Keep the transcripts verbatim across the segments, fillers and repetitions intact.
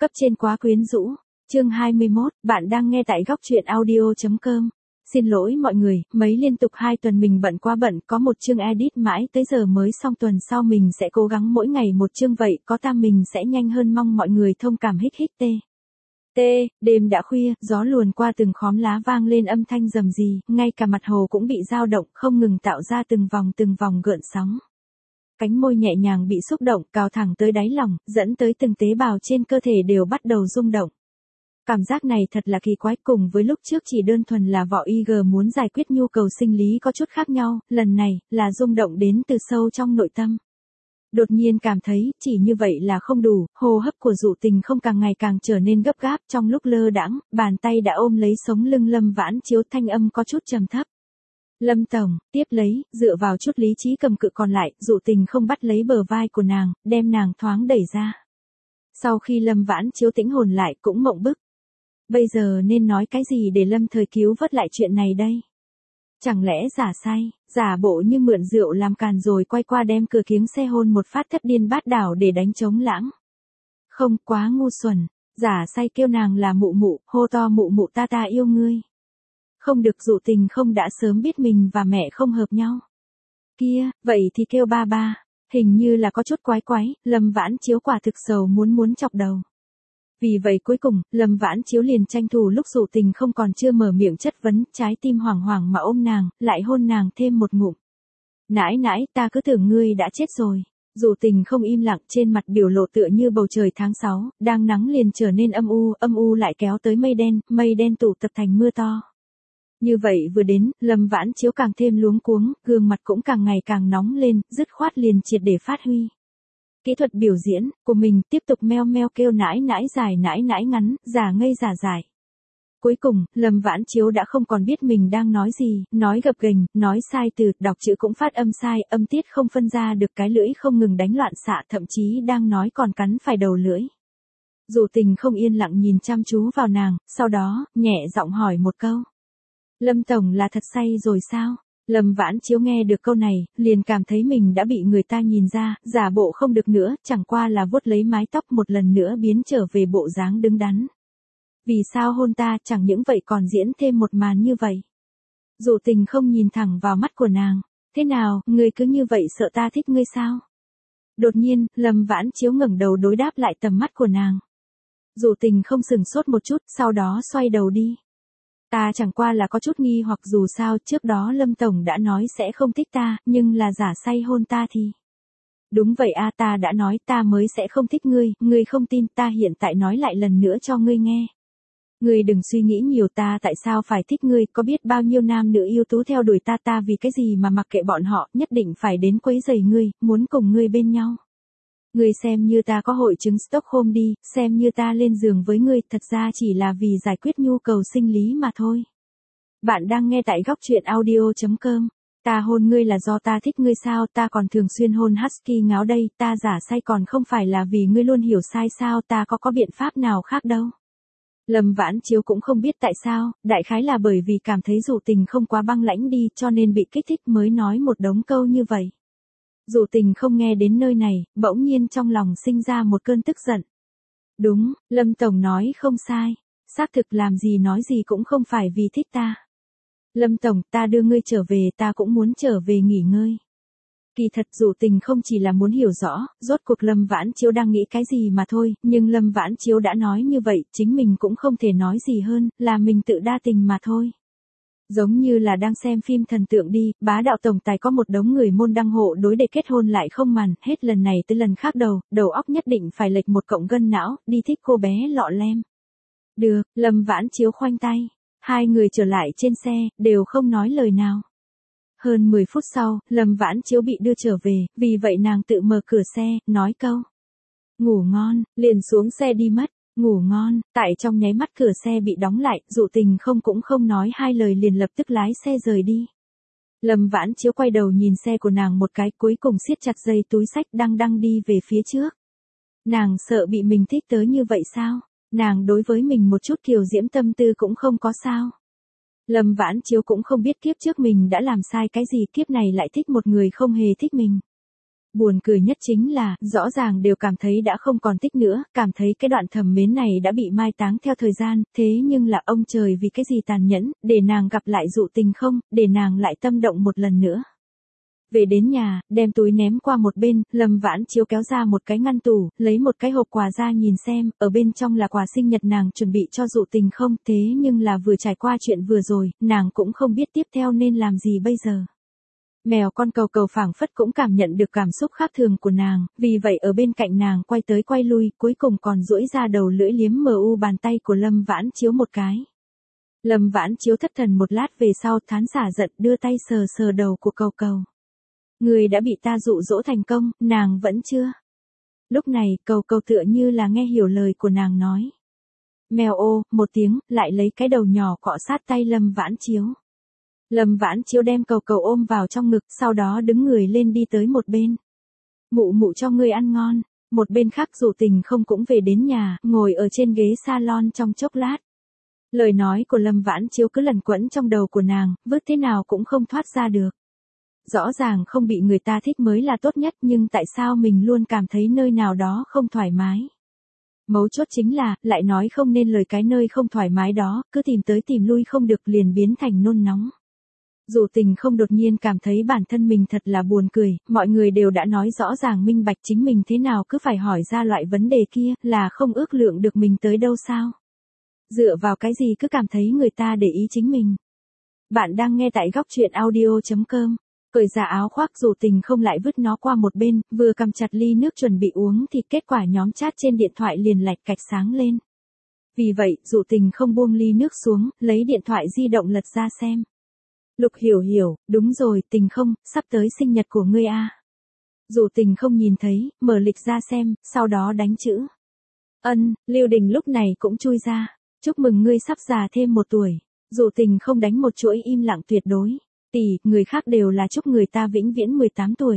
Cấp trên quá quyến rũ. Chương hai mươi mốt, bạn đang nghe tại góc truyện audio chấm com. Xin lỗi mọi người, mấy liên tục hai tuần mình bận quá bận, có một chương edit mãi tới giờ mới xong, tuần sau mình sẽ cố gắng mỗi ngày một chương vậy, có ta mình sẽ nhanh hơn, mong mọi người thông cảm. Hích hích tê. Tê, đêm đã khuya, gió luồn qua từng khóm lá vang lên âm thanh rầm rì, ngay cả mặt hồ cũng bị dao động, không ngừng tạo ra từng vòng từng vòng gợn sóng. Cánh môi nhẹ nhàng bị xúc động, cào thẳng tới đáy lòng, dẫn tới từng tế bào trên cơ thể đều bắt đầu rung động. Cảm giác này thật là kỳ quái, cùng với lúc trước chỉ đơn thuần là vỏ i giê muốn giải quyết nhu cầu sinh lý có chút khác nhau, lần này, là rung động đến từ sâu trong nội tâm. Đột nhiên cảm thấy, chỉ như vậy là không đủ, hô hấp của Dụ Tình không càng ngày càng trở nên gấp gáp, trong lúc lơ đãng, bàn tay đã ôm lấy sống lưng Lâm Vãn Chiếu, thanh âm có chút trầm thấp. Lâm tổng, tiếp lấy, dựa vào chút lý trí cầm cự còn lại, Dụ Tình không bắt lấy bờ vai của nàng, đem nàng thoáng đẩy ra. Sau khi Lâm Vãn Chiếu tĩnh hồn lại cũng mộng bức. Bây giờ nên nói cái gì để Lâm Thời cứu vớt lại chuyện này đây? Chẳng lẽ giả say, giả bộ như mượn rượu làm càn rồi quay qua đem cửa kiếng xe hôn một phát thất điên bát đảo để đánh trống lãng? Không, quá ngu xuẩn, giả say kêu nàng là mụ mụ, hô to mụ mụ ta ta yêu ngươi. Không được, Dụ Tình không đã sớm biết mình và mẹ không hợp nhau. Kia, vậy thì kêu ba ba, hình như là có chút quái quái, Lâm Vãn Chiếu quả thực sầu muốn muốn chọc đầu. Vì vậy cuối cùng, Lâm Vãn Chiếu liền tranh thủ lúc Dụ Tình không còn chưa mở miệng chất vấn, trái tim hoảng hoảng mà ôm nàng, lại hôn nàng thêm một ngụm. Nãi nãi, ta cứ tưởng ngươi đã chết rồi. Dụ Tình không im lặng, trên mặt biểu lộ tựa như bầu trời tháng sáu, đang nắng liền trở nên âm u, âm u lại kéo tới mây đen, mây đen tụ tập thành mưa to. Như vậy vừa đến, Lâm Vãn Chiếu càng thêm luống cuống, gương mặt cũng càng ngày càng nóng lên, dứt khoát liền triệt để phát huy kỹ thuật biểu diễn của mình, tiếp tục meo meo kêu nãi nãi dài nãi nãi ngắn, giả ngây giả dài. Cuối cùng, Lâm Vãn Chiếu đã không còn biết mình đang nói gì, nói gập ghềnh, nói sai từ, đọc chữ cũng phát âm sai, âm tiết không phân ra được, cái lưỡi không ngừng đánh loạn xạ, thậm chí đang nói còn cắn phải đầu lưỡi. Dụ Tình không yên lặng nhìn chăm chú vào nàng, sau đó, nhẹ giọng hỏi một câu. Lâm tổng là thật say rồi sao? Lâm Vãn Chiếu nghe được câu này, liền cảm thấy mình đã bị người ta nhìn ra, giả bộ không được nữa, chẳng qua là vuốt lấy mái tóc một lần nữa biến trở về bộ dáng đứng đắn. Vì sao hôn ta, chẳng những vậy còn diễn thêm một màn như vậy? Dụ Tình không nhìn thẳng vào mắt của nàng. Thế nào, ngươi cứ như vậy sợ ta thích ngươi sao? Đột nhiên, Lâm Vãn Chiếu ngẩng đầu đối đáp lại tầm mắt của nàng. Dụ Tình không sừng sốt một chút, sau đó xoay đầu đi. Ta chẳng qua là có chút nghi hoặc, dù sao trước đó Lâm tổng đã nói sẽ không thích ta, nhưng là giả say hôn ta thì. Đúng vậy a, ta đã nói ta mới sẽ không thích ngươi, ngươi không tin, ta hiện tại nói lại lần nữa cho ngươi nghe. Ngươi đừng suy nghĩ nhiều, ta tại sao phải thích ngươi, có biết bao nhiêu nam nữ yêu tú theo đuổi ta, ta vì cái gì mà mặc kệ bọn họ, nhất định phải đến quấy rầy ngươi, muốn cùng ngươi bên nhau. Ngươi xem như ta có hội chứng Stockholm đi, xem như ta lên giường với ngươi, thật ra chỉ là vì giải quyết nhu cầu sinh lý mà thôi. Bạn đang nghe tại góc truyện audio chấm com. Ta hôn ngươi là do ta thích ngươi sao, ta còn thường xuyên hôn husky ngáo đây, ta giả say còn không phải là vì ngươi luôn hiểu sai sao, ta có có biện pháp nào khác đâu. Lâm Vãn Chiếu cũng không biết tại sao, đại khái là bởi vì cảm thấy Dụ Tình không quá băng lãnh đi, cho nên bị kích thích mới nói một đống câu như vậy. Dụ Tình không nghe đến nơi này, bỗng nhiên trong lòng sinh ra một cơn tức giận. Đúng, Lâm tổng nói không sai, xác thực làm gì nói gì cũng không phải vì thích ta. Lâm tổng, ta đưa ngươi trở về, ta cũng muốn trở về nghỉ ngơi. Kỳ thật Dụ Tình không chỉ là muốn hiểu rõ, rốt cuộc Lâm Vãn Chiếu đang nghĩ cái gì mà thôi, nhưng Lâm Vãn Chiếu đã nói như vậy, chính mình cũng không thể nói gì hơn, là mình tự đa tình mà thôi. Giống như là đang xem phim thần tượng đi, bá đạo tổng tài có một đống người môn đăng hộ đối để kết hôn lại không màn, hết lần này tới lần khác đầu, đầu óc nhất định phải lệch một cọng gân não, đi thích cô bé lọ lem. Được, Lâm Vãn Chiếu khoanh tay, hai người trở lại trên xe, đều không nói lời nào. Hơn mười phút sau, Lâm Vãn Chiếu bị đưa trở về, vì vậy nàng tự mở cửa xe, nói câu. Ngủ ngon, liền xuống xe đi mất. Ngủ ngon, tại trong nháy mắt cửa xe bị đóng lại, Dụ Tình không cũng không nói hai lời liền lập tức lái xe rời đi. Lâm Vãn Chiếu quay đầu nhìn xe của nàng một cái, cuối cùng siết chặt dây túi xách đang đang đi về phía trước. Nàng sợ bị mình thích tới như vậy sao? Nàng đối với mình một chút kiều diễm tâm tư cũng không có sao? Lâm Vãn Chiếu cũng không biết kiếp trước mình đã làm sai cái gì, kiếp này lại thích một người không hề thích mình. Buồn cười nhất chính là, rõ ràng đều cảm thấy đã không còn thích nữa, cảm thấy cái đoạn thầm mến này đã bị mai táng theo thời gian, thế nhưng là ông trời vì cái gì tàn nhẫn, để nàng gặp lại Dụ Tình không, để nàng lại tâm động một lần nữa. Về đến nhà, đem túi ném qua một bên, Lâm Vãn Chiếu kéo ra một cái ngăn tủ, lấy một cái hộp quà ra nhìn xem, ở bên trong là quà sinh nhật nàng chuẩn bị cho Dụ Tình không, thế nhưng là vừa trải qua chuyện vừa rồi, nàng cũng không biết tiếp theo nên làm gì bây giờ. Mèo con Cầu Cầu phảng phất cũng cảm nhận được cảm xúc khác thường của nàng, vì vậy ở bên cạnh nàng quay tới quay lui, cuối cùng còn duỗi ra đầu lưỡi liếm mờ u bàn tay của Lâm Vãn Chiếu một cái. Lâm Vãn Chiếu thất thần một lát về sau thán xả giận đưa tay sờ sờ đầu của Cầu Cầu. Người đã bị ta dụ dỗ thành công, nàng vẫn chưa. Lúc này, Cầu Cầu tựa như là nghe hiểu lời của nàng nói. Mèo ô, một tiếng, lại lấy cái đầu nhỏ cọ sát tay Lâm Vãn Chiếu. Lâm Vãn Chiếu đem Cầu Cầu ôm vào trong ngực, sau đó đứng người lên đi tới một bên. Mụ mụ cho ngươi ăn ngon. Một bên khác Dụ Tình không cũng về đến nhà, ngồi ở trên ghế salon trong chốc lát. Lời nói của Lâm Vãn Chiếu cứ lẩn quẩn trong đầu của nàng, vứt thế nào cũng không thoát ra được. Rõ ràng không bị người ta thích mới là tốt nhất, nhưng tại sao mình luôn cảm thấy nơi nào đó không thoải mái. Mấu chốt chính là, lại nói không nên lời cái nơi không thoải mái đó, cứ tìm tới tìm lui không được liền biến thành nôn nóng. Dụ Tình không đột nhiên cảm thấy bản thân mình thật là buồn cười, mọi người đều đã nói rõ ràng minh bạch chính mình thế nào cứ phải hỏi ra loại vấn đề kia, là không ước lượng được mình tới đâu sao. Dựa vào cái gì cứ cảm thấy người ta để ý chính mình. Bạn đang nghe tại góc truyện audio chấm com. Cởi ra áo khoác Dụ Tình không lại vứt nó qua một bên, vừa cầm chặt ly nước chuẩn bị uống thì kết quả nhóm chat trên điện thoại liền lạch cạch sáng lên. Vì vậy, Dụ Tình không buông ly nước xuống, lấy điện thoại di động lật ra xem. Lục Hiểu Hiểu, đúng rồi, Tình không, sắp tới sinh nhật của ngươi a. Dụ Tình không nhìn thấy, mở lịch ra xem, sau đó đánh chữ. Ân, Lưu Đình lúc này cũng chui ra. Chúc mừng ngươi sắp già thêm một tuổi. Dụ Tình không đánh một chuỗi im lặng tuyệt đối. Tỷ, người khác đều là chúc người ta vĩnh viễn mười tám tuổi.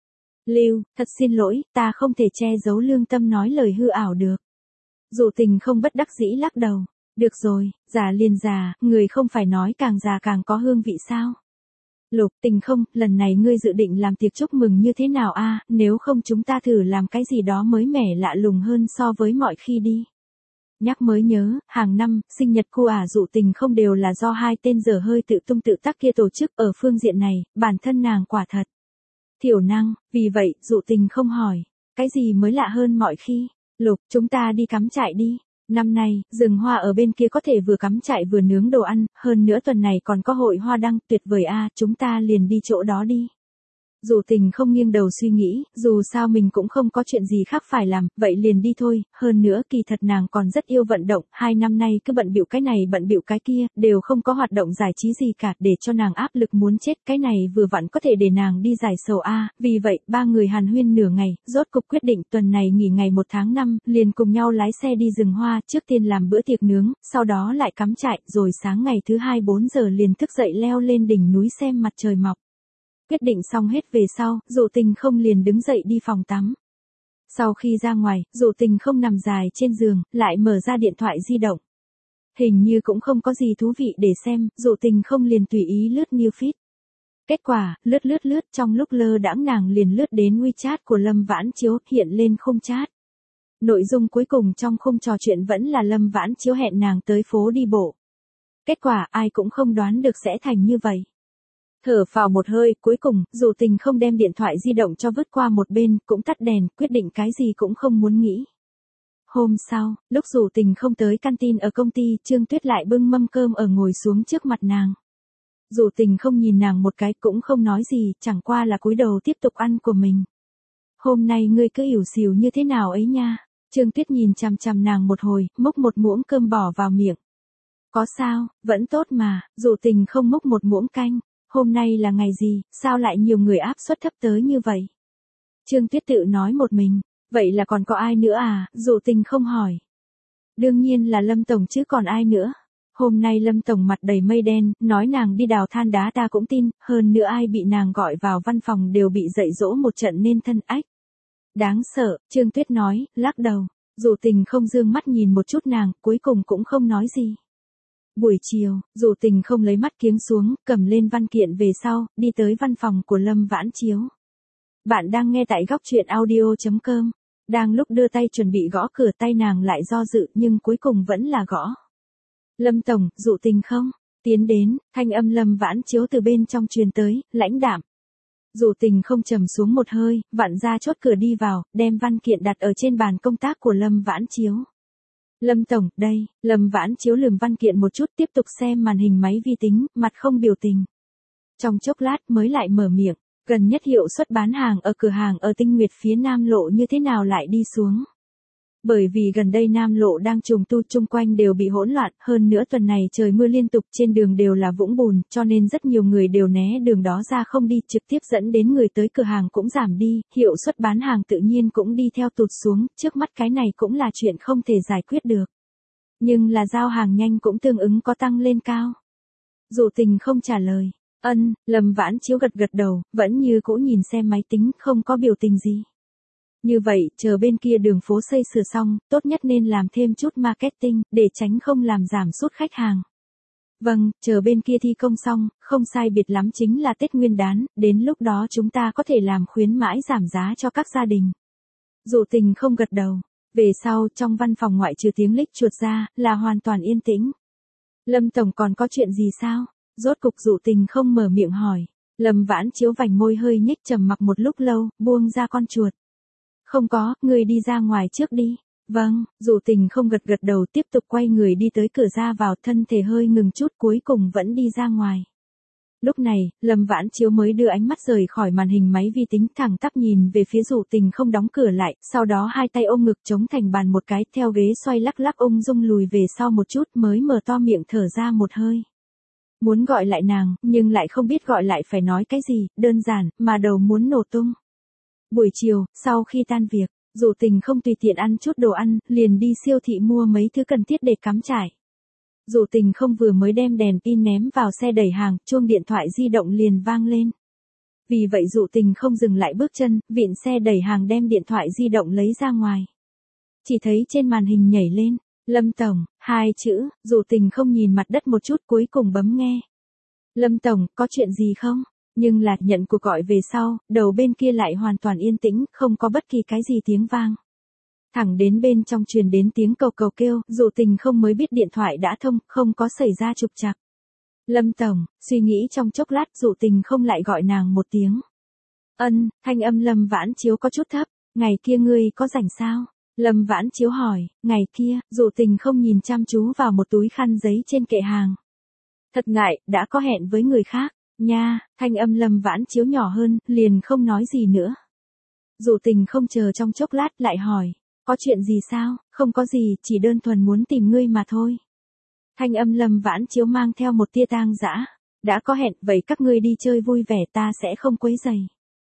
Lưu, thật xin lỗi, ta không thể che giấu lương tâm nói lời hư ảo được. Dụ Tình không bất đắc dĩ lắc đầu. Được rồi, già liền già, người không phải nói càng già càng có hương vị sao. Lục, Tình không, lần này ngươi dự định làm tiệc chúc mừng như thế nào a? Nếu không chúng ta thử làm cái gì đó mới mẻ lạ lùng hơn so với mọi khi đi. Nhắc mới nhớ, hàng năm, sinh nhật cô ả Dụ Tình không đều là do hai tên dở hơi tự tung tự tác kia tổ chức, ở phương diện này, bản thân nàng quả thật thiểu năng, vì vậy, Dụ Tình không hỏi, cái gì mới lạ hơn mọi khi. Lục, chúng ta đi cắm trại đi. Năm nay, rừng hoa ở bên kia có thể vừa cắm trại vừa nướng đồ ăn, hơn nữa tuần này còn có hội hoa đăng, tuyệt vời a, chúng ta liền đi chỗ đó đi. Dụ Tình không nghiêng đầu suy nghĩ, dù sao mình cũng không có chuyện gì khác phải làm, vậy liền đi thôi, hơn nữa kỳ thật nàng còn rất yêu vận động, hai năm nay cứ bận bịu cái này bận bịu cái kia, đều không có hoạt động giải trí gì cả, để cho nàng áp lực muốn chết, cái này vừa vặn có thể để nàng đi giải sầu a, vì vậy, ba người hàn huyên nửa ngày, rốt cục quyết định tuần này nghỉ ngày một tháng năm, liền cùng nhau lái xe đi rừng hoa, trước tiên làm bữa tiệc nướng, sau đó lại cắm trại, rồi sáng ngày thứ hai bốn giờ liền thức dậy leo lên đỉnh núi xem mặt trời mọc. Quyết định xong hết về sau, Dụ Tình không liền đứng dậy đi phòng tắm. Sau khi ra ngoài, Dụ Tình không nằm dài trên giường, lại mở ra điện thoại di động. Hình như cũng không có gì thú vị để xem, Dụ Tình không liền tùy ý lướt new feed. Kết quả, lướt lướt lướt trong lúc lơ đãng nàng liền lướt đến WeChat của Lâm Vãn Chiếu, hiện lên khung chat. Nội dung cuối cùng trong khung trò chuyện vẫn là Lâm Vãn Chiếu hẹn nàng tới phố đi bộ. Kết quả ai cũng không đoán được sẽ thành như vậy. Thở phào một hơi, cuối cùng, Dụ Tình không đem điện thoại di động cho vứt qua một bên, cũng tắt đèn, quyết định cái gì cũng không muốn nghĩ. Hôm sau, lúc Dụ Tình không tới canteen ở công ty, Trương Tuyết lại bưng mâm cơm ở ngồi xuống trước mặt nàng. Dụ Tình không nhìn nàng một cái cũng không nói gì, chẳng qua là cúi đầu tiếp tục ăn của mình. Hôm nay ngươi cứ ỉu xìu như thế nào ấy nha. Trương Tuyết nhìn chằm chằm nàng một hồi, múc một muỗng cơm bỏ vào miệng. Có sao, vẫn tốt mà, Dụ Tình không múc một muỗng canh. Hôm nay là ngày gì, sao lại nhiều người áp suất thấp tới như vậy? Trương Tuyết tự nói một mình, vậy là còn có ai nữa à, Dụ Tình không hỏi. Đương nhiên là Lâm Tổng chứ còn ai nữa. Hôm nay Lâm Tổng mặt đầy mây đen, nói nàng đi đào than đá ta cũng tin, hơn nữa ai bị nàng gọi vào văn phòng đều bị dạy dỗ một trận nên thân ách. Đáng sợ, Trương Tuyết nói, lắc đầu, Dụ Tình không dương mắt nhìn một chút nàng, cuối cùng cũng không nói gì. Buổi chiều, Dụ Tình không lấy mắt kiếng xuống, cầm lên văn kiện về sau, đi tới văn phòng của Lâm Vãn Chiếu. Bạn đang nghe tại góc truyện audio chấm com. Đang lúc đưa tay chuẩn bị gõ cửa, tay nàng lại do dự nhưng cuối cùng vẫn là gõ. Lâm tổng, dụ tình không? Tiến đến, thanh âm Lâm Vãn Chiếu từ bên trong truyền tới, lãnh đạm. Dụ tình không trầm xuống một hơi, vặn ra chốt cửa đi vào, đem văn kiện đặt ở trên bàn công tác của Lâm Vãn Chiếu. Lâm tổng, đây. Lâm Vãn Chiếu lườm văn kiện một chút, tiếp tục xem màn hình máy vi tính, mặt không biểu tình. Trong chốc lát mới lại mở miệng. Gần nhất hiệu suất bán hàng ở cửa hàng ở Tinh Nguyệt phía Nam Lộ như thế nào lại đi xuống? Bởi vì gần đây Nam Lộ đang trùng tu, chung quanh đều bị hỗn loạn, hơn nữa tuần này trời mưa liên tục, trên đường đều là vũng bùn, cho nên rất nhiều người đều né đường đó ra không đi, trực tiếp dẫn đến người tới cửa hàng cũng giảm đi, hiệu suất bán hàng tự nhiên cũng đi theo tụt xuống, trước mắt cái này cũng là chuyện không thể giải quyết được. Nhưng là giao hàng nhanh cũng tương ứng có tăng lên cao. Dụ tình không trả lời. Ân, Lâm Vãn Chiếu gật gật đầu, vẫn như cũ nhìn xem máy tính, không có biểu tình gì. Như vậy, chờ bên kia đường phố xây sửa xong, tốt nhất nên làm thêm chút marketing, để tránh không làm giảm sút khách hàng. Vâng, chờ bên kia thi công xong, không sai biệt lắm chính là Tết Nguyên đán, đến lúc đó chúng ta có thể làm khuyến mãi giảm giá cho các gia đình. Dụ tình không gật đầu. Về sau, trong văn phòng ngoại trừ tiếng lích chuột ra, là hoàn toàn yên tĩnh. Lâm tổng còn có chuyện gì sao? Rốt cục Dụ tình không mở miệng hỏi. Lâm Vãn Chiếu vành môi hơi nhếch, trầm mặc một lúc lâu, buông ra con chuột. Không có, người đi ra ngoài trước đi. Vâng, Dụ tình không gật gật đầu, tiếp tục quay người đi tới cửa ra vào, thân thể hơi ngừng chút, cuối cùng vẫn đi ra ngoài. Lúc này, Lâm Vãn Chiếu mới đưa ánh mắt rời khỏi màn hình máy vi tính, thẳng tắp nhìn về phía Dụ tình không đóng cửa lại, sau đó hai tay ôm ngực chống thành bàn một cái, theo ghế xoay lắc lắc ung dung lùi về sau một chút, mới mở to miệng thở ra một hơi. Muốn gọi lại nàng, nhưng lại không biết gọi lại phải nói cái gì, đơn giản, mà đầu muốn nổ tung. Buổi chiều, sau khi tan việc, Dụ tình không tùy tiện ăn chút đồ ăn, liền đi siêu thị mua mấy thứ cần thiết để cắm trải. Dụ tình không vừa mới đem đèn pin ném vào xe đẩy hàng, chuông điện thoại di động liền vang lên. Vì vậy Dụ tình không dừng lại bước chân, vịn xe đẩy hàng đem điện thoại di động lấy ra ngoài. Chỉ thấy trên màn hình nhảy lên. Lâm tổng, hai chữ, Dụ tình không nhìn mặt đất một chút, cuối cùng bấm nghe. Lâm tổng, có chuyện gì không? Nhưng là nhận cuộc gọi về sau, đầu bên kia lại hoàn toàn yên tĩnh, không có bất kỳ cái gì tiếng vang. Thẳng đến bên trong truyền đến tiếng cầu cầu kêu, Dụ tình không mới biết điện thoại đã thông, không có xảy ra trục trặc. Lâm tổng, suy nghĩ trong chốc lát, Dụ tình không lại gọi nàng một tiếng. Ân, thanh âm Lâm Vãn Chiếu có chút thấp, ngày kia ngươi có rảnh sao? Lâm Vãn Chiếu hỏi, ngày kia, Dụ tình không nhìn chăm chú vào một túi khăn giấy trên kệ hàng. Thật ngại, đã có hẹn với người khác, nha, thanh âm Lâm Vãn Chiếu nhỏ hơn, liền không nói gì nữa. Dụ tình không chờ trong chốc lát lại hỏi, có chuyện gì sao? Không có gì, chỉ đơn thuần muốn tìm ngươi mà thôi. Thanh âm Lâm Vãn Chiếu mang theo một tia tang dã. Đã có hẹn, vậy các ngươi đi chơi vui vẻ, ta sẽ không quấy rầy.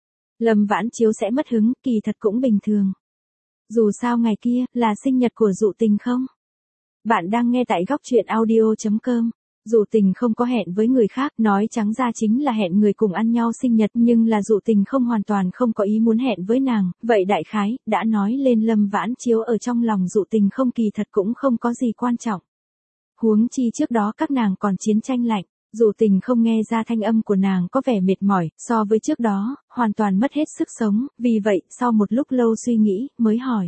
Lâm Vãn Chiếu sẽ mất hứng, kỳ thật cũng bình thường. Dù sao ngày kia, là sinh nhật của Dụ tình không? Bạn đang nghe tại góc truyện audio chấm com. Dụ tình không có hẹn với người khác, nói trắng ra chính là hẹn người cùng ăn nhau sinh nhật, nhưng là Dụ tình không hoàn toàn không có ý muốn hẹn với nàng, vậy đại khái, đã nói lên Lâm Vãn Chiếu ở trong lòng Dụ tình không kỳ thật cũng không có gì quan trọng. Huống chi trước đó các nàng còn chiến tranh lạnh, Dụ tình không nghe ra thanh âm của nàng có vẻ mệt mỏi, so với trước đó, hoàn toàn mất hết sức sống, vì vậy, sau một lúc lâu suy nghĩ, mới hỏi.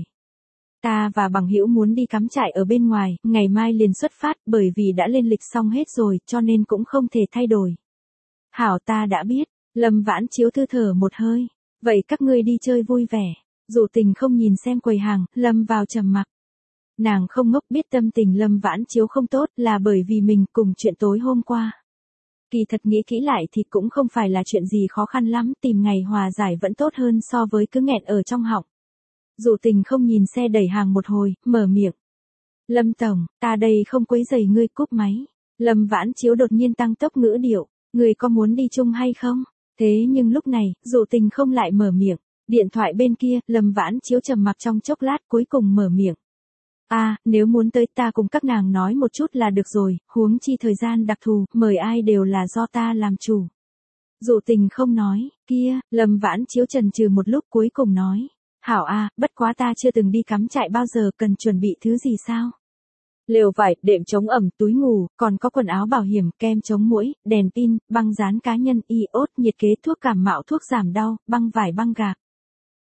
Ta và bằng hữu muốn đi cắm trại ở bên ngoài, ngày mai liền xuất phát, bởi vì đã lên lịch xong hết rồi, cho nên cũng không thể thay đổi. Hảo, ta đã biết. Lâm Vãn Chiếu thư thở một hơi. Vậy các ngươi đi chơi vui vẻ. Dụ tình không nhìn xem quầy hàng, lâm vào trầm mặc. Nàng không ngốc, biết tâm tình Lâm Vãn Chiếu không tốt là bởi vì mình cùng chuyện tối hôm qua. Kỳ thật nghĩ kỹ lại thì cũng không phải là chuyện gì khó khăn lắm, tìm ngày hòa giải vẫn tốt hơn so với cứ nghẹn ở trong họng. Dụ tình không nhìn xe đẩy hàng một hồi, mở miệng. Lâm tổng, ta đây không quấy rầy ngươi, cúp máy. Lâm Vãn Chiếu đột nhiên tăng tốc ngữ điệu, ngươi có muốn đi chung hay không? Thế nhưng lúc này, Dụ tình không lại mở miệng. Điện thoại bên kia, Lâm Vãn Chiếu trầm mặc trong chốc lát, cuối cùng mở miệng. À, nếu muốn tới ta cùng các nàng nói một chút là được rồi, huống chi thời gian đặc thù, mời ai đều là do ta làm chủ. Dụ tình không nói, kia, Lâm Vãn Chiếu chần chừ một lúc, cuối cùng nói. Hảo à, bất quá ta chưa từng đi cắm trại bao giờ, cần chuẩn bị thứ gì sao? Lều vải, đệm chống ẩm, túi ngủ, còn có quần áo bảo hiểm, kem chống muỗi, đèn pin, băng dán cá nhân, iốt, nhiệt kế, thuốc cảm mạo, thuốc giảm đau, băng vải, băng gạc.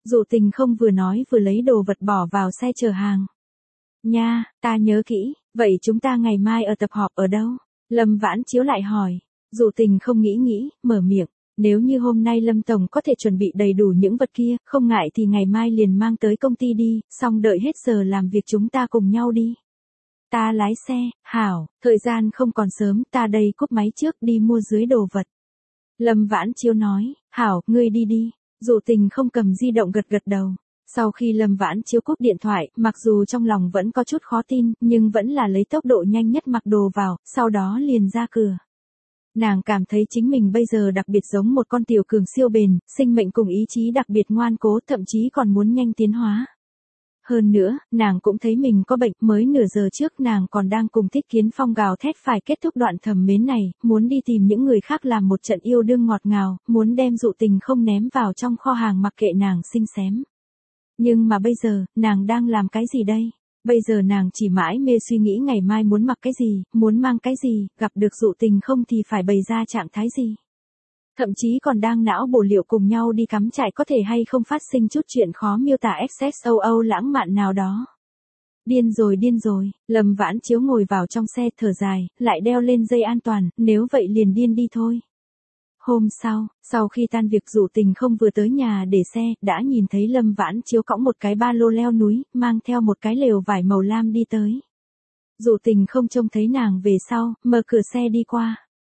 Dụ Tình không vừa nói vừa lấy đồ vật bỏ vào xe chở hàng. Nha, ta nhớ kỹ, vậy chúng ta ngày mai ở tập họp ở đâu? Lâm Vãn Chiếu lại hỏi. Dụ Tình không nghĩ nghĩ, mở miệng. Nếu như hôm nay Lâm Tổng có thể chuẩn bị đầy đủ những vật kia, không ngại thì ngày mai liền mang tới công ty đi, xong đợi hết giờ làm việc chúng ta cùng nhau đi. Ta lái xe, hảo, thời gian không còn sớm, ta đây cúp máy trước đi mua dưới đồ vật. Lâm Vãn Chiếu nói, hảo, ngươi đi đi. Dụ Tình không cầm di động gật gật đầu. Sau khi Lâm Vãn Chiếu cúp điện thoại, mặc dù trong lòng vẫn có chút khó tin, nhưng vẫn là lấy tốc độ nhanh nhất mặc đồ vào, sau đó liền ra cửa. Nàng cảm thấy chính mình bây giờ đặc biệt giống một con tiểu cường siêu bền, sinh mệnh cùng ý chí đặc biệt ngoan cố, thậm chí còn muốn nhanh tiến hóa. Hơn nữa, nàng cũng thấy mình có bệnh, mới nửa giờ trước nàng còn đang cùng Thích Kiến Phong gào thét phải kết thúc đoạn thầm mến này, muốn đi tìm những người khác làm một trận yêu đương ngọt ngào, muốn đem Dụ Tình không ném vào trong kho hàng mặc kệ nàng xinh xém. Nhưng mà bây giờ, nàng đang làm cái gì đây? Bây giờ nàng chỉ mãi mê suy nghĩ ngày mai muốn mặc cái gì, muốn mang cái gì, gặp được Dụ Tình không thì phải bày ra trạng thái gì. Thậm chí còn đang não bổ liệu cùng nhau đi cắm trại có thể hay không phát sinh chút chuyện khó miêu tả ích xô lãng mạn nào đó. Điên rồi điên rồi, Lâm Vãn Chiếu ngồi vào trong xe thở dài, lại đeo lên dây an toàn, nếu vậy liền điên đi thôi. Hôm sau, sau khi tan việc Dụ Tình không vừa tới nhà để xe, đã nhìn thấy Lâm Vãn Chiếu cõng một cái ba lô leo núi, mang theo một cái lều vải màu lam đi tới. Dụ Tình không trông thấy nàng về sau, mở cửa xe đi qua.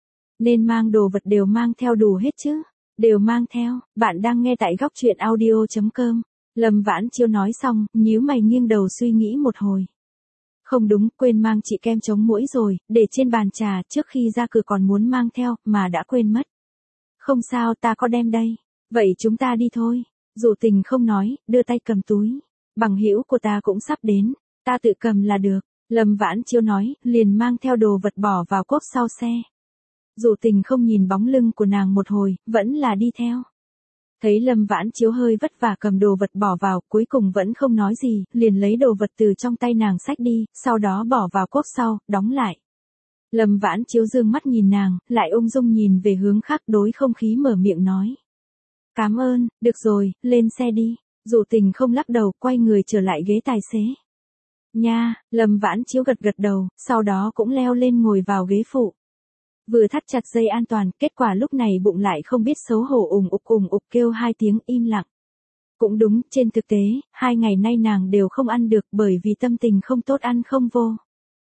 Nên mang đồ vật đều mang theo đủ hết chứ? Đều mang theo, bạn đang nghe tại góc truyện audio chấm com. Lâm Vãn Chiếu nói xong, nhíu mày nghiêng đầu suy nghĩ một hồi. Không đúng, quên mang chị kem chống muỗi rồi, để trên bàn trà trước khi ra cửa còn muốn mang theo, mà đã quên mất. Không sao, ta có đem đây. Vậy chúng ta đi thôi. Dụ Tình không nói, đưa tay cầm túi. Bằng hữu của ta cũng sắp đến, ta tự cầm là được. Lâm Vãn Chiếu nói, liền mang theo đồ vật bỏ vào cốp sau xe. Dụ Tình không nhìn bóng lưng của nàng một hồi, vẫn là đi theo. Thấy Lâm Vãn Chiếu hơi vất vả cầm đồ vật bỏ vào, cuối cùng vẫn không nói gì, liền lấy đồ vật từ trong tay nàng xách đi, sau đó bỏ vào cốp sau, đóng lại. Lâm Vãn Chiếu dương mắt nhìn nàng, lại ung dung nhìn về hướng khác, đối không khí mở miệng nói. Cảm ơn, được rồi, lên xe đi. Dụ Tình không lắc đầu, quay người trở lại ghế tài xế. Nha, Lâm Vãn Chiếu gật gật đầu, sau đó cũng leo lên ngồi vào ghế phụ. Vừa thắt chặt dây an toàn, kết quả lúc này bụng lại không biết xấu hổ ùng ục ùng ục kêu hai tiếng im lặng. Cũng đúng, trên thực tế, hai ngày nay nàng đều không ăn được bởi vì tâm tình không tốt ăn không vô.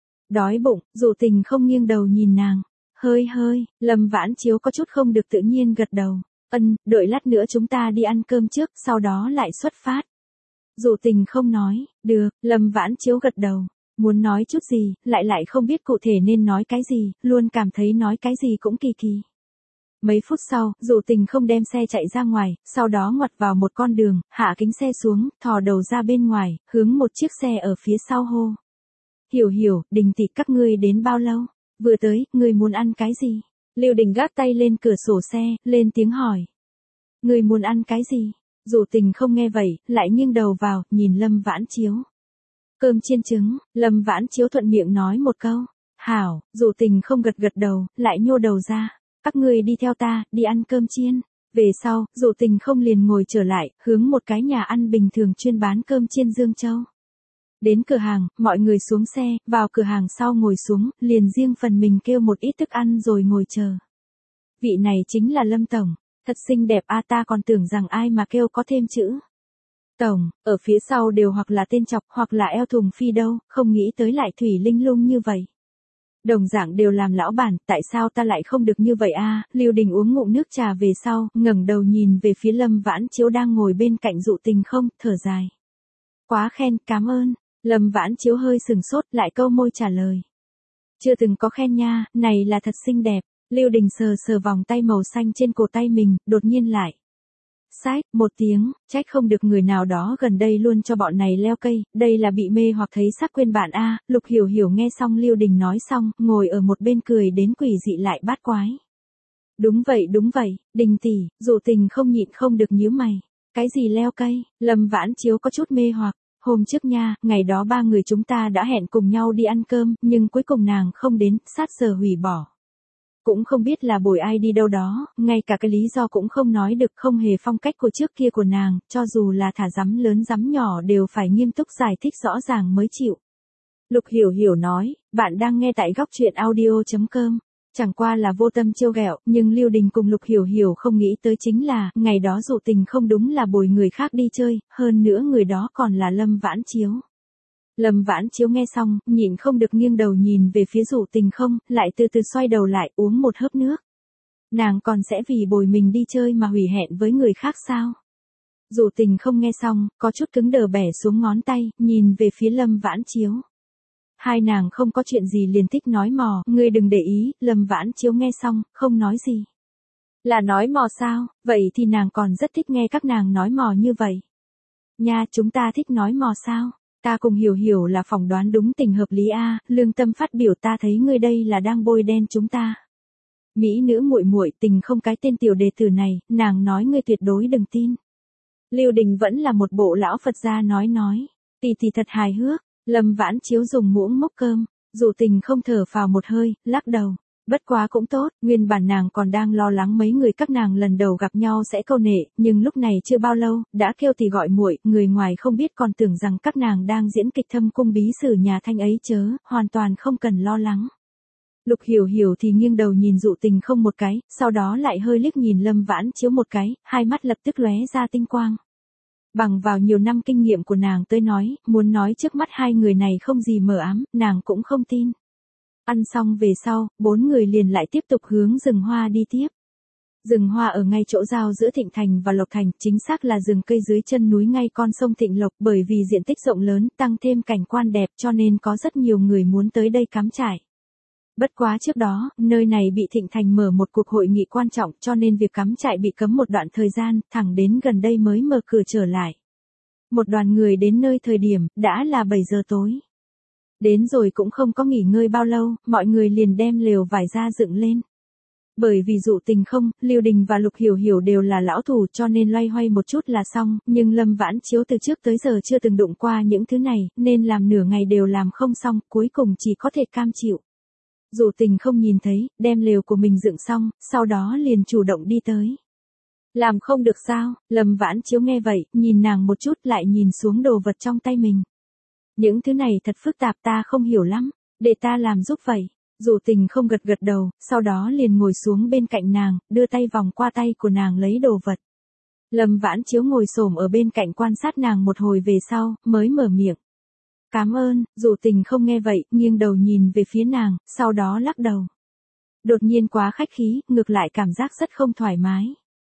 Đói bụng, Dụ Tình không nghiêng đầu nhìn nàng. Hơi hơi, Lâm Vãn Chiếu có chút không được tự nhiên gật đầu. Ân, đợi lát nữa chúng ta đi ăn cơm trước, sau đó lại xuất phát. Dụ Tình không nói, được, Lâm Vãn Chiếu gật đầu. Muốn nói chút gì, lại lại không biết cụ thể nên nói cái gì, luôn cảm thấy nói cái gì cũng kỳ kỳ. Mấy phút sau, Dụ Tình không đem xe chạy ra ngoài, sau đó ngoặt vào một con đường, hạ kính xe xuống, thò đầu ra bên ngoài, hướng một chiếc xe ở phía sau hô. Hiểu hiểu, Đình tỷ các ngươi đến bao lâu? Vừa tới, ngươi muốn ăn cái gì? Lưu Đình gác tay lên cửa sổ xe, lên tiếng hỏi. Ngươi muốn ăn cái gì? Dụ Tình không nghe vậy, lại nghiêng đầu vào, nhìn Lâm Vãn Chiếu. Cơm chiên trứng, Lâm Vãn Chiếu thuận miệng nói một câu. Hảo, Dụ Tình không gật gật đầu, lại nhô đầu ra. Các ngươi đi theo ta, đi ăn cơm chiên. Về sau, Dụ Tình không liền ngồi trở lại, hướng một cái nhà ăn bình thường chuyên bán cơm chiên Dương Châu. Đến cửa hàng, mọi người xuống xe, vào cửa hàng sau ngồi xuống, liền riêng phần mình kêu một ít thức ăn rồi ngồi chờ. Vị này chính là Lâm Tổng, thật xinh đẹp a, ta còn tưởng rằng ai mà kêu có thêm chữ. Tổng, ở phía sau đều hoặc là tên chọc hoặc là eo thùng phi đâu, không nghĩ tới lại thủy linh lung như vậy. Đồng dạng đều làm lão bản, tại sao ta lại không được như vậy a? Lưu Đình uống ngụm nước trà về sau, ngẩng đầu nhìn về phía Lâm Vãn Chiếu đang ngồi bên cạnh Dụ Tình không, thở dài. Quá khen, cảm ơn. Lâm Vãn Chiếu hơi sừng sốt, lại câu môi trả lời. Chưa từng có khen nha, này là thật xinh đẹp. Lưu Đình sờ sờ vòng tay màu xanh trên cổ tay mình, đột nhiên lại. Sách, một tiếng, trách không được người nào đó gần đây luôn cho bọn này leo cây, đây là bị mê hoặc thấy sắc quên bạn a. Lục Hiểu Hiểu nghe xong Lưu Đình nói xong, ngồi ở một bên cười đến quỷ dị lại bát quái. Đúng vậy đúng vậy, Đình tỷ, Dụ Tình không nhịn không được nhíu mày. Cái gì leo cây? Lâm Vãn Chiếu có chút mê hoặc. Hôm trước nha, ngày đó ba người chúng ta đã hẹn cùng nhau đi ăn cơm, nhưng cuối cùng nàng không đến, sát giờ hủy bỏ. Cũng không biết là bồi ai đi đâu đó, ngay cả cái lý do cũng không nói được, không hề phong cách của trước kia của nàng, cho dù là thả rắm lớn rắm nhỏ đều phải nghiêm túc giải thích rõ ràng mới chịu. Lục Hiểu Hiểu nói, bạn đang nghe tại góc truyện audio.com. Chẳng qua là vô tâm trêu ghẹo, nhưng Lưu Đình cùng Lục Hiểu Hiểu không nghĩ tới chính là, ngày đó Dụ Tình không đúng là bồi người khác đi chơi, hơn nữa người đó còn là Lâm Vãn Chiếu. Lâm Vãn Chiếu nghe xong, nhịn không được nghiêng đầu nhìn về phía Dụ Tình không, lại từ từ xoay đầu lại uống một hớp nước. Nàng còn sẽ vì bồi mình đi chơi mà hủy hẹn với người khác sao? Dụ Tình không nghe xong, có chút cứng đờ bẻ xuống ngón tay, nhìn về phía Lâm Vãn Chiếu. Hai nàng không có chuyện gì liền thích nói mò, ngươi đừng để ý, Lâm Vãn Chiếu nghe xong, không nói gì. Là nói mò sao, vậy thì nàng còn rất thích nghe các nàng nói mò như vậy. Nha, chúng ta thích nói mò sao? Ta cùng Hiểu Hiểu là phỏng đoán đúng tình hợp lý a, lương tâm phát biểu ta thấy ngươi đây là đang bôi đen chúng ta. Mỹ nữ muội muội Tình không cái tên tiểu đề tử này, nàng nói ngươi tuyệt đối đừng tin. Lưu Đình vẫn là một bộ lão Phật gia nói nói, tỷ tỷ thật hài hước. Lâm Vãn Chiếu dùng muỗng múc cơm, Dụ Tình không thở phào một hơi, lắc đầu. Bất quá cũng tốt, nguyên bản nàng còn đang lo lắng mấy người các nàng lần đầu gặp nhau sẽ câu nệ, nhưng lúc này chưa bao lâu, đã kêu thì gọi muội, người ngoài không biết còn tưởng rằng các nàng đang diễn kịch thâm cung bí sử nhà Thanh ấy chớ, hoàn toàn không cần lo lắng. Lục Hiểu Hiểu thì nghiêng đầu nhìn Dụ Tình không một cái, sau đó lại hơi liếc nhìn Lâm Vãn Chiếu một cái, hai mắt lập tức lóe ra tinh quang. Bằng vào nhiều năm kinh nghiệm của nàng tới nói, muốn nói trước mắt hai người này không gì mờ ám, nàng cũng không tin. Ăn xong về sau, bốn người liền lại tiếp tục hướng rừng hoa đi tiếp. Rừng hoa ở ngay chỗ giao giữa Thịnh Thành và Lộc Thành, chính xác là rừng cây dưới chân núi ngay con sông Thịnh Lộc, bởi vì diện tích rộng lớn, tăng thêm cảnh quan đẹp cho nên có rất nhiều người muốn tới đây cắm trại. Bất quá trước đó, nơi này bị Thịnh Thành mở một cuộc hội nghị quan trọng cho nên việc cắm trại bị cấm một đoạn thời gian, thẳng đến gần đây mới mở cửa trở lại. Một đoàn người đến nơi thời điểm, đã là bảy giờ tối. Đến rồi cũng không có nghỉ ngơi bao lâu, mọi người liền đem lều vải ra dựng lên. Bởi vì Dụ Tình không, Lưu Đình và Lục Hiểu Hiểu đều là lão thủ cho nên loay hoay một chút là xong, nhưng Lâm Vãn Chiếu từ trước tới giờ chưa từng đụng qua những thứ này, nên làm nửa ngày đều làm không xong, cuối cùng chỉ có thể cam chịu. Dụ Tình không nhìn thấy, đem lều của mình dựng xong, sau đó liền chủ động đi tới. Làm không được sao? Lâm Vãn Chiếu nghe vậy, nhìn nàng một chút lại nhìn xuống đồ vật trong tay mình. Những thứ này thật phức tạp ta không hiểu lắm, để ta làm giúp vậy. Dụ Tình không gật gật đầu, sau đó liền ngồi xuống bên cạnh nàng, đưa tay vòng qua tay của nàng lấy đồ vật. Lâm Vãn Chiếu ngồi xổm ở bên cạnh quan sát nàng một hồi về sau, mới mở miệng. Cảm ơn, Dụ Tình không nghe vậy, nghiêng đầu nhìn về phía nàng, sau đó lắc đầu. Đột nhiên quá khách khí, ngược lại cảm giác rất không thoải mái.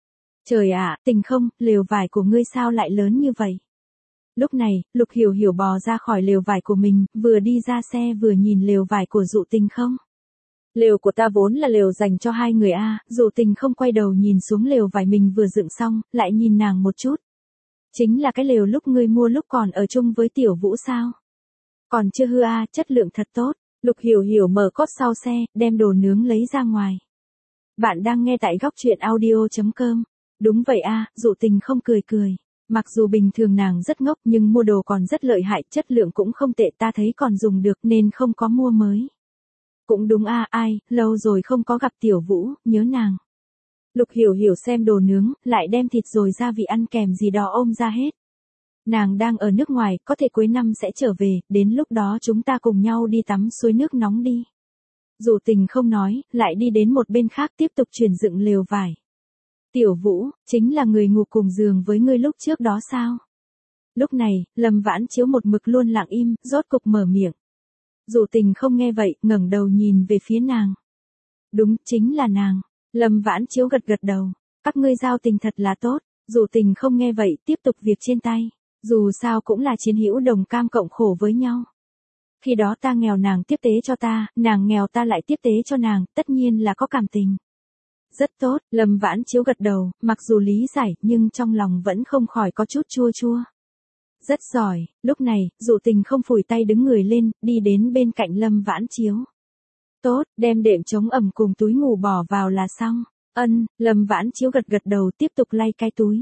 Trời ạ, Tình không, lều vải của ngươi sao lại lớn như vậy? Lúc này, Lục Hiểu Hiểu bò ra khỏi lều vải của mình, vừa đi ra xe vừa nhìn lều vải của Dụ Tình không. Lều của ta vốn là lều dành cho hai người a. Dụ Tình không quay đầu nhìn xuống lều vải mình vừa dựng xong, lại nhìn nàng một chút. Chính là cái lều lúc ngươi mua lúc còn ở chung với Tiểu Vũ sao? Còn chưa hư a, chất lượng thật tốt. Lục Hiểu Hiểu mở cốp sau xe, đem đồ nướng lấy ra ngoài. Bạn đang nghe tại góc truyện audio.com. Đúng vậy a, Dụ Tình không cười cười. Mặc dù bình thường nàng rất ngốc nhưng mua đồ còn rất lợi hại, chất lượng cũng không tệ, ta thấy còn dùng được nên không có mua mới. Cũng đúng a, ai, lâu rồi không có gặp Tiểu Vũ, nhớ nàng. Lục Hiểu Hiểu xem đồ nướng, lại đem thịt rồi gia vị ăn kèm gì đó ôm ra hết. Nàng đang ở nước ngoài, có thể cuối năm sẽ trở về, đến lúc đó chúng ta cùng nhau đi tắm suối nước nóng đi. Dụ Tình không nói, lại đi đến một bên khác tiếp tục chuyển dựng lều vải. Tiểu Vũ, chính là người ngủ cùng giường với ngươi lúc trước đó sao? Lúc này, Lâm Vãn Chiếu một mực luôn lặng im, rốt cục mở miệng. Dụ Tình không nghe vậy, ngẩng đầu nhìn về phía nàng. Đúng, chính là nàng. Lâm Vãn Chiếu gật gật đầu. Các ngươi giao tình thật là tốt. Dụ Tình không nghe vậy, tiếp tục việc trên tay. Dù sao cũng là chiến hữu đồng cam cộng khổ với nhau. Khi đó ta nghèo nàng tiếp tế cho ta, nàng nghèo ta lại tiếp tế cho nàng, tất nhiên là có cảm tình. Rất tốt, Lâm Vãn Chiếu gật đầu, mặc dù lý giải, nhưng trong lòng vẫn không khỏi có chút chua chua. Rất giỏi, lúc này, Dụ Tình không phủi tay đứng người lên, đi đến bên cạnh Lâm Vãn Chiếu. Tốt, đem đệm chống ẩm cùng túi ngủ bỏ vào là xong. Ân, Lâm Vãn Chiếu gật gật đầu tiếp tục lay cái túi.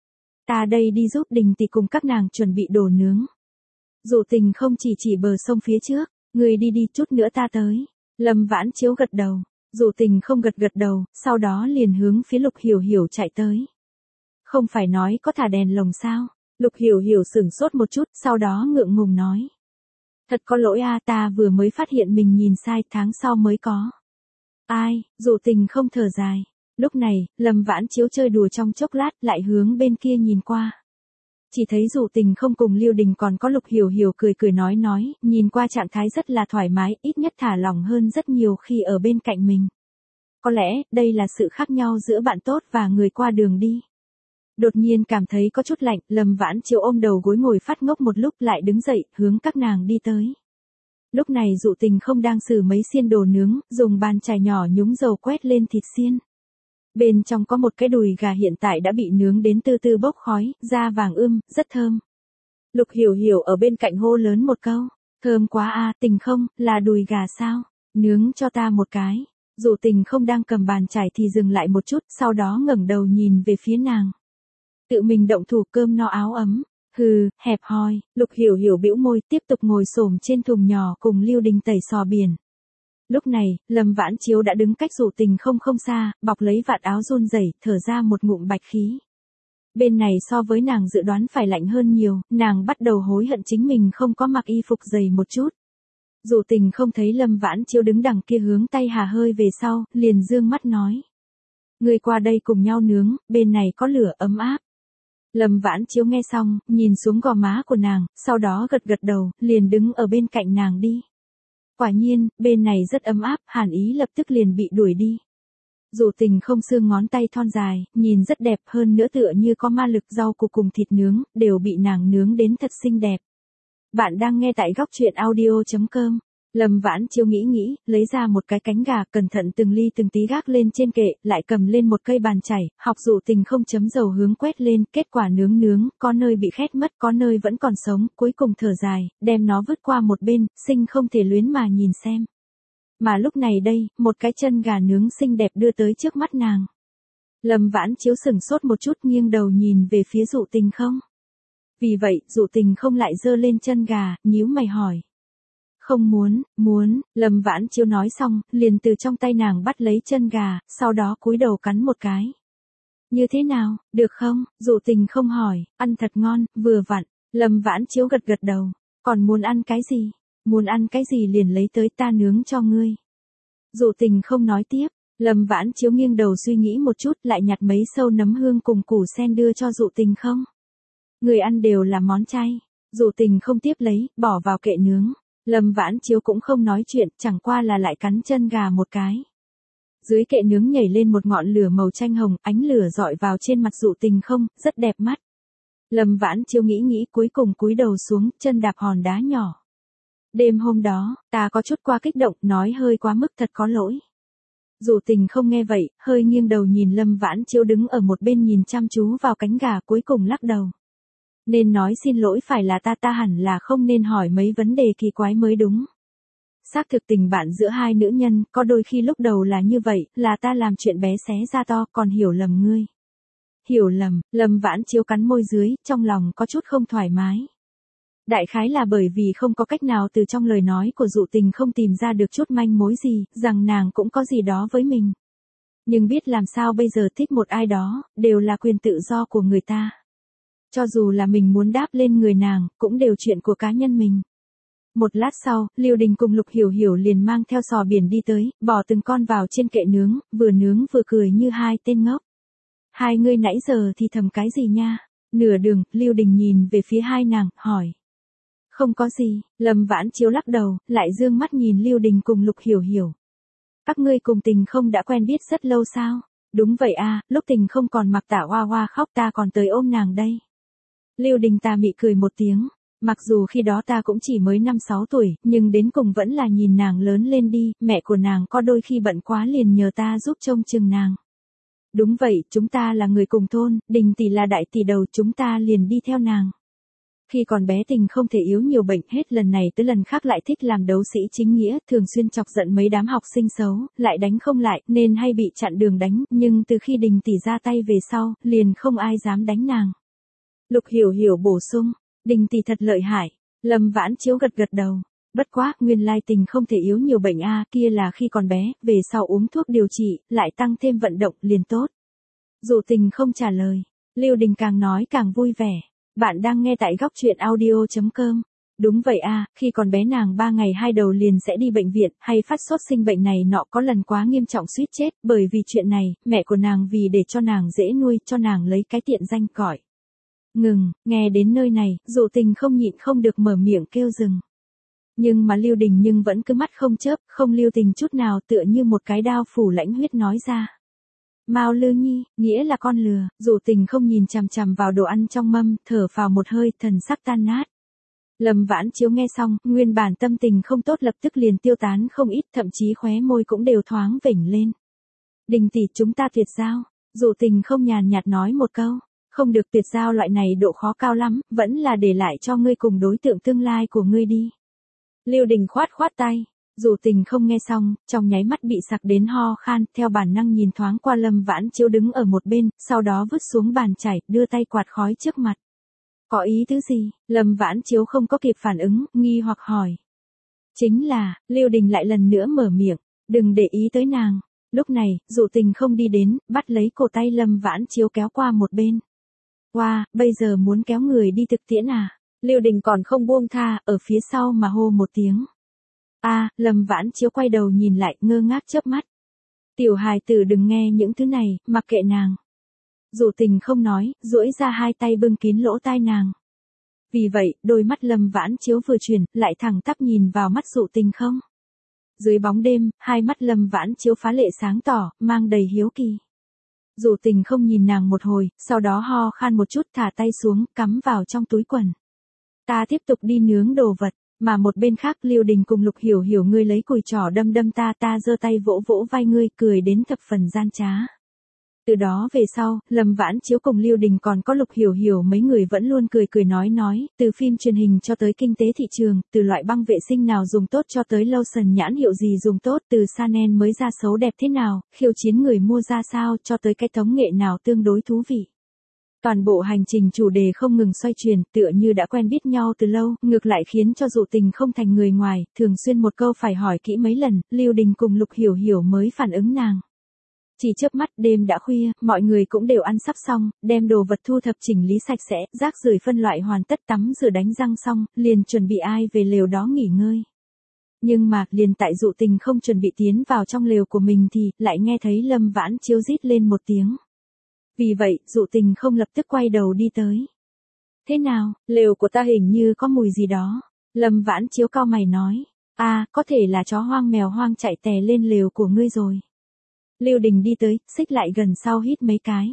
Ta đây đi giúp Đình Tỷ cùng các nàng chuẩn bị đồ nướng. Dụ Tình không chỉ chỉ bờ sông phía trước, người đi đi chút nữa ta tới. Lâm Vãn Chiếu gật đầu. Dụ Tình không gật gật đầu, sau đó liền hướng phía Lục Hiểu Hiểu chạy tới. Không phải nói có thả đèn lồng sao? Lục Hiểu Hiểu sửng sốt một chút, sau đó ngượng ngùng nói. Thật có lỗi a, ta vừa mới phát hiện mình nhìn sai, tháng sau mới có. Ai, Dụ Tình không thở dài. Lúc này, Lâm Vãn Chiếu chơi đùa trong chốc lát, lại hướng bên kia nhìn qua. Chỉ thấy Dụ Tình không cùng Lưu Đình còn có Lục Hiểu Hiểu cười cười nói nói, nhìn qua trạng thái rất là thoải mái, ít nhất thả lỏng hơn rất nhiều khi ở bên cạnh mình. Có lẽ, đây là sự khác nhau giữa bạn tốt và người qua đường đi. Đột nhiên cảm thấy có chút lạnh, Lâm Vãn Chiếu ôm đầu gối ngồi phát ngốc một lúc lại đứng dậy, hướng các nàng đi tới. Lúc này Dụ Tình không đang xử mấy xiên đồ nướng, dùng bàn chải nhỏ nhúng dầu quét lên thịt xiên. Bên trong có một cái đùi gà hiện tại đã bị nướng đến từ từ bốc khói, da vàng ươm, rất thơm. Lục Hiểu Hiểu ở bên cạnh hô lớn một câu, thơm quá a, Tình không, là đùi gà sao, nướng cho ta một cái. Dụ Tình không đang cầm bàn chải thì dừng lại một chút, sau đó ngẩng đầu nhìn về phía nàng. Tự mình động thủ, cơm no áo ấm. Hừ, hẹp hòi. Lục Hiểu Hiểu bĩu môi, tiếp tục ngồi xổm trên thùng nhỏ cùng Lưu Đình tẩy sò biển. Lúc này, Lâm Vãn Chiếu đã đứng cách Dụ Tình không không xa, bọc lấy vạt áo run rẩy, thở ra một ngụm bạch khí. Bên này so với nàng dự đoán phải lạnh hơn nhiều, nàng bắt đầu hối hận chính mình không có mặc y phục dày một chút. Dụ Tình không thấy Lâm Vãn Chiếu đứng đằng kia hướng tay hà hơi về sau, liền dương mắt nói. Người qua đây cùng nhau nướng, bên này có lửa ấm áp. Lâm Vãn Chiếu nghe xong, nhìn xuống gò má của nàng, sau đó gật gật đầu, liền đứng ở bên cạnh nàng đi. Quả nhiên, bên này rất ấm áp, hàn ý lập tức liền bị đuổi đi. Dụ Tình không xương ngón tay thon dài, nhìn rất đẹp hơn nữa tựa như có ma lực, rau củ cùng thịt nướng, đều bị nàng nướng đến thật xinh đẹp. Bạn đang nghe tại góc truyện audio chấm com. Lâm Vãn Chiếu nghĩ nghĩ, lấy ra một cái cánh gà, cẩn thận từng ly từng tí gác lên trên kệ, lại cầm lên một cây bàn chải, học Dụ Tình không chấm dầu hướng quét lên, kết quả nướng nướng, có nơi bị khét mất, có nơi vẫn còn sống, cuối cùng thở dài, đem nó vứt qua một bên, sinh không thể luyến mà nhìn xem. Mà lúc này đây, một cái chân gà nướng xinh đẹp đưa tới trước mắt nàng. Lâm Vãn Chiếu sửng sốt một chút, nghiêng đầu nhìn về phía Dụ Tình không. Vì vậy, Dụ Tình không lại giơ lên chân gà, nhíu mày hỏi. Không muốn, muốn, Lâm Vãn Chiếu nói xong, liền từ trong tay nàng bắt lấy chân gà, sau đó cúi đầu cắn một cái. Như thế nào, được không? Dụ Tình không hỏi, ăn thật ngon, vừa vặn. Lâm Vãn Chiếu gật gật đầu, còn muốn ăn cái gì? Muốn ăn cái gì liền lấy tới, ta nướng cho ngươi. Dụ Tình không nói tiếp, Lâm Vãn Chiếu nghiêng đầu suy nghĩ một chút, lại nhặt mấy sâu nấm hương cùng củ sen đưa cho Dụ Tình không. Người ăn đều là món chay. Dụ Tình không tiếp lấy, bỏ vào kệ nướng. Lâm Vãn Chiếu cũng không nói chuyện, chẳng qua là lại cắn chân gà một cái. Dưới kệ nướng nhảy lên một ngọn lửa màu chanh hồng, ánh lửa dọi vào trên mặt Dụ Tình không, rất đẹp mắt. Lâm Vãn Chiếu nghĩ nghĩ, cuối cùng cúi đầu xuống, chân đạp hòn đá nhỏ. Đêm hôm đó, ta có chút quá kích động, nói hơi quá mức, thật có lỗi. Dụ Tình không nghe vậy, hơi nghiêng đầu nhìn Lâm Vãn Chiếu đứng ở một bên nhìn chăm chú vào cánh gà, cuối cùng lắc đầu. Nên nói xin lỗi phải là ta, ta hẳn là không nên hỏi mấy vấn đề kỳ quái mới đúng. Xác thực tình bạn giữa hai nữ nhân, có đôi khi lúc đầu là như vậy, là ta làm chuyện bé xé ra to, còn hiểu lầm ngươi. Hiểu lầm, Lâm Vãn Chiếu cắn môi dưới, trong lòng có chút không thoải mái. Đại khái là bởi vì không có cách nào từ trong lời nói của Dụ Tình không tìm ra được chút manh mối gì, rằng nàng cũng có gì đó với mình. Nhưng biết làm sao bây giờ, thích một ai đó, đều là quyền tự do của người ta. Cho dù là mình muốn đáp lên người nàng, cũng đều chuyện của cá nhân mình. Một lát sau, Lưu Đình cùng Lục Hiểu Hiểu liền mang theo sò biển đi tới, bỏ từng con vào trên kệ nướng, vừa nướng vừa cười như hai tên ngốc. Hai người nãy giờ thì thầm cái gì nha? Nửa đường, Lưu Đình nhìn về phía hai nàng, hỏi. Không có gì, Lâm Vãn Chiếu lắc đầu, lại dương mắt nhìn Lưu Đình cùng Lục Hiểu Hiểu. Các ngươi cùng Tình không đã quen biết rất lâu sao? Đúng vậy a, lúc Tình không còn mặc tả hoa hoa khóc ta còn tới ôm nàng đây. Lưu Đình tà mị cười một tiếng, mặc dù khi đó ta cũng chỉ mới năm sáu tuổi, nhưng đến cùng vẫn là nhìn nàng lớn lên đi, mẹ của nàng có đôi khi bận quá liền nhờ ta giúp trông chừng nàng. Đúng vậy, chúng ta là người cùng thôn, Đình tỷ là đại tỷ đầu, chúng ta liền đi theo nàng. Khi còn bé Tình không thể yếu nhiều bệnh, hết lần này tới lần khác lại thích làm đấu sĩ chính nghĩa, thường xuyên chọc giận mấy đám học sinh xấu, lại đánh không lại, nên hay bị chặn đường đánh, nhưng từ khi Đình tỷ ra tay về sau, liền không ai dám đánh nàng. Lục Hiểu Hiểu bổ sung, Đình tỷ thật lợi hại. Lâm Vãn Chiếu gật gật đầu. Bất quá, nguyên lai tình không thể yếu nhiều bệnh a, kia là khi còn bé, về sau uống thuốc điều trị, lại tăng thêm vận động, liền tốt. Dụ Tình không trả lời, Lưu Đình càng nói càng vui vẻ. Bạn đang nghe tại góc truyện audio chấm com. Đúng vậy a, khi còn bé nàng ba ngày hai đầu liền sẽ đi bệnh viện, hay phát sốt sinh bệnh này nọ, có lần quá nghiêm trọng suýt chết, bởi vì chuyện này, mẹ của nàng vì để cho nàng dễ nuôi, cho nàng lấy cái tiện danh gọi. Ngừng, nghe đến nơi này, Dụ Tình không nhịn không được mở miệng kêu dừng. Nhưng mà Lưu Đình nhưng vẫn cứ mắt không chớp, không lưu tình chút nào, tựa như một cái đao phủ lãnh huyết nói ra. Mao Lư Nhi, nghĩa là con lừa. Dụ Tình không nhìn chằm chằm vào đồ ăn trong mâm, thở phào một hơi, thần sắc tan nát. Lâm Vãn Chiếu nghe xong, nguyên bản tâm tình không tốt lập tức liền tiêu tán không ít, thậm chí khóe môi cũng đều thoáng vểnh lên. Đình tỷ, chúng ta tuyệt giao. Dụ Tình không nhàn nhạt nói một câu. Không được, tuyệt giao loại này độ khó cao lắm, vẫn là để lại cho ngươi cùng đối tượng tương lai của ngươi đi. Lưu Đình khoát khoát tay. Dụ Tình không nghe xong, trong nháy mắt bị sặc đến ho khan, theo bản năng nhìn thoáng qua Lâm Vãn Chiếu đứng ở một bên, sau đó vứt xuống bàn chải, đưa tay quạt khói trước mặt. Có ý tứ gì? Lâm Vãn Chiếu không có kịp phản ứng, nghi hoặc hỏi. Chính là, Lưu Đình lại lần nữa mở miệng, đừng để ý tới nàng. Lúc này, Dụ Tình không đi đến, bắt lấy cổ tay Lâm Vãn Chiếu kéo qua một bên. Wow, bây giờ muốn kéo người đi thực tiễn à? Lưu Đình còn không buông tha, ở phía sau mà hô một tiếng. A, à, Lâm Vãn Chiếu quay đầu nhìn lại, ngơ ngác chớp mắt. Tiểu hài tử đừng nghe những thứ này, mặc kệ nàng. Dụ Tình không nói, duỗi ra hai tay bưng kín lỗ tai nàng. Vì vậy, đôi mắt Lâm Vãn Chiếu vừa chuyển, lại thẳng tắp nhìn vào mắt Dụ Tình không. Dưới bóng đêm, hai mắt Lâm Vãn Chiếu phá lệ sáng tỏ, mang đầy hiếu kỳ. Dụ Tình không nhìn nàng một hồi, sau đó ho khan một chút, thả tay xuống, cắm vào trong túi quần. Ta tiếp tục đi nướng đồ vật. Mà một bên khác, Lưu Đình cùng Lục Hiểu Hiểu, ngươi lấy cùi trỏ đâm đâm ta, ta giơ tay vỗ vỗ vai ngươi, cười đến thập phần gian trá. Từ đó về sau, Lâm Vãn Chiếu cùng Lưu Đình còn có Lục Hiểu Hiểu mấy người vẫn luôn cười cười nói nói, từ phim truyền hình cho tới kinh tế thị trường, từ loại băng vệ sinh nào dùng tốt cho tới lotion nhãn hiệu gì dùng tốt, từ Chanel mới ra xấu đẹp thế nào, khiêu chiến người mua ra sao, cho tới cái tống nghệ nào tương đối thú vị. Toàn bộ hành trình chủ đề không ngừng xoay chuyển, tựa như đã quen biết nhau từ lâu, ngược lại khiến cho Dụ Tình không thành người ngoài, thường xuyên một câu phải hỏi kỹ mấy lần, Lưu Đình cùng Lục Hiểu Hiểu mới phản ứng nàng. Chỉ chớp mắt, đêm đã khuya, mọi người cũng đều ăn sắp xong, đem đồ vật thu thập chỉnh lý sạch sẽ, rác rưởi phân loại hoàn tất, tắm rửa đánh răng xong, liền chuẩn bị ai về lều đó nghỉ ngơi. Nhưng mà, liền tại Dụ Tình không chuẩn bị tiến vào trong lều của mình thì, lại nghe thấy Lâm Vãn Chiếu rít lên một tiếng. Vì vậy, Dụ Tình không lập tức quay đầu đi tới. Thế nào, lều của ta hình như có mùi gì đó. Lâm Vãn Chiếu cau mày nói. A, à, có thể là chó hoang mèo hoang chạy tè lên lều của ngươi rồi. Lưu Đình đi tới, xích lại gần sau hít mấy cái.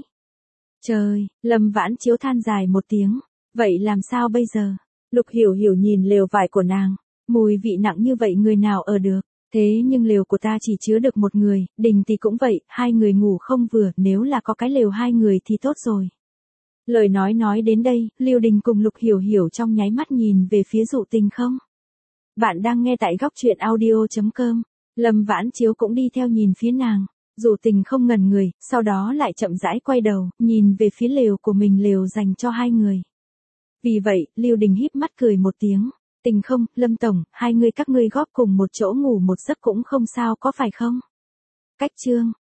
Trời, Lâm Vãn Chiếu than dài một tiếng. Vậy làm sao bây giờ? Lục Hiểu Hiểu nhìn lều vải của nàng. Mùi vị nặng như vậy người nào ở được? Thế nhưng lều của ta chỉ chứa được một người, Đình thì cũng vậy, hai người ngủ không vừa, nếu là có cái lều hai người thì tốt rồi. Lời nói nói đến đây, Lưu Đình cùng Lục Hiểu Hiểu trong nháy mắt nhìn về phía Dụ Tình không. Bạn đang nghe tại góc truyện audio chấm com. Lâm Vãn Chiếu cũng đi theo nhìn phía nàng. Dụ Tình không ngẩn người, sau đó lại chậm rãi quay đầu, nhìn về phía lều của mình, lều dành cho hai người. Vì vậy, Lưu Đình híp mắt cười một tiếng. Tình không, Lâm Tổng, hai người các ngươi góp cùng một chỗ ngủ một giấc cũng không sao có phải không? Cách chương.